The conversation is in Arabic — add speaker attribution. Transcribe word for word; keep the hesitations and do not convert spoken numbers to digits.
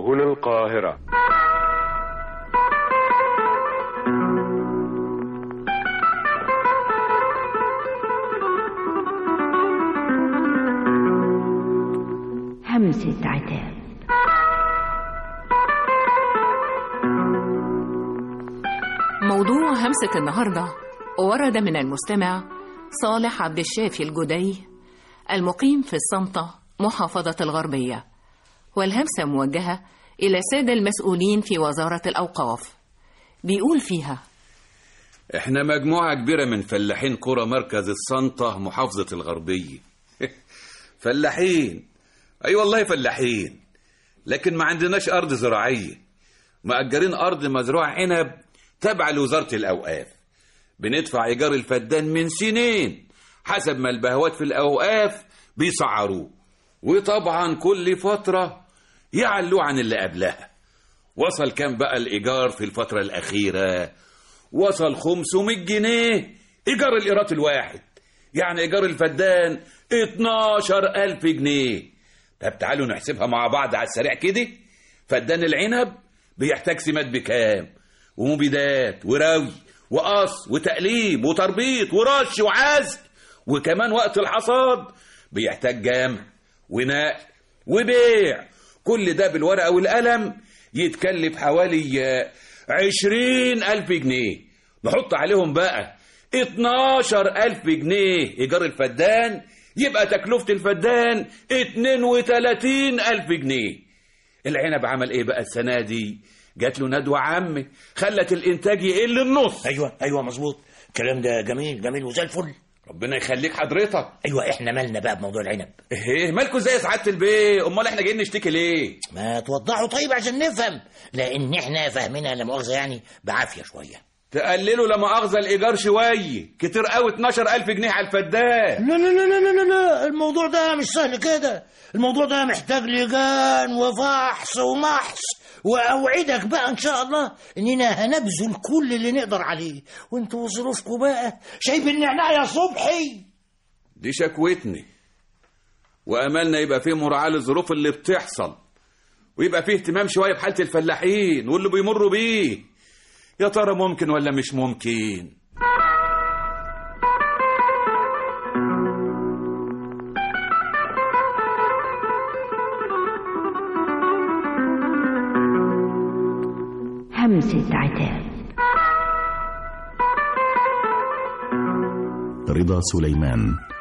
Speaker 1: هنا القاهرة.
Speaker 2: همسة عتاب.
Speaker 3: موضوع همسة النهاردة ورد من المستمع صالح عبد الشافي الجدي المقيم في الصنطة محافظة الغربية، والهمسة موجهة إلى السادة المسؤولين في وزارة الأوقاف. بيقول فيها:
Speaker 4: احنا مجموعة كبيرة من فلاحين قرى مركز الصنطة محافظة الغربية. فلاحين، أي والله فلاحين، لكن ما عندناش أرض زراعية، مأجرين أرض مزروع عنب تابعة لوزارة الأوقاف. بندفع إيجار الفدان من سنين حسب ما البهوات في الأوقاف بيسعروه، وطبعا كل فترة يعلوا عن اللي قبلها. وصل كام بقى الإيجار في الفترة الأخيرة؟ وصل خمسمائة جنيه إيجار الإيرات الواحد، يعني إيجار الفدان اتناشر ألف جنيه. طب تعالوا نحسبها مع بعض على السريع كده. فدان العنب بيحتاج سماد بكام، ومبيدات وراوي وقص وتقليم وتربيط ورش وعزل، وكمان وقت الحصاد بيحتاج جمع ونقل وبيع. كل ده بالورقة والقلم يتكلف حوالي عشرين ألف جنيه. نحط عليهم بقى اتناشر ألف جنيه إيجار الفدان، يبقى تكلفة الفدان اتنين وتلاتين ألف جنيه. العنب عمل ايه بقى السنة دي؟ جات له ندوة عامة خلت الانتاج يقل النص.
Speaker 5: ايوه ايوه مظبوط، الكلام ده جميل جميل وزي الفل.
Speaker 4: ربنا يخليك حضرتك.
Speaker 5: ايوه احنا مالنا بقى بموضوع العنب؟
Speaker 4: ايه مالكوا زي سعادة البيه؟ امال احنا جايين نشتكي ليه؟
Speaker 5: ما توضحوا طيب عشان نفهم، لان احنا فاهمينها لا مؤاخذة يعني بعافية شوية.
Speaker 4: تقللوا لا مؤاخذة الايجار شوية، كتير قوي اتناشر ألف جنيه على الفدان.
Speaker 5: لا لا لا لا لا لا، الموضوع ده مش سهل كده، الموضوع ده محتاج لجان وفحص ومحص، واوعدك بقى ان شاء الله اننا هنبذل كل اللي نقدر عليه، وانتوا ظروفكم بقى شايف النعناع يا صبحي.
Speaker 4: دي شكوتني، واملنا يبقى فيه مراعاة للظروف اللي بتحصل، ويبقى فيه اهتمام شوية بحالة الفلاحين واللي بيمروا بيه. يا ترى ممكن ولا مش ممكن؟
Speaker 2: همسة عتاب.
Speaker 6: رضا سليمان.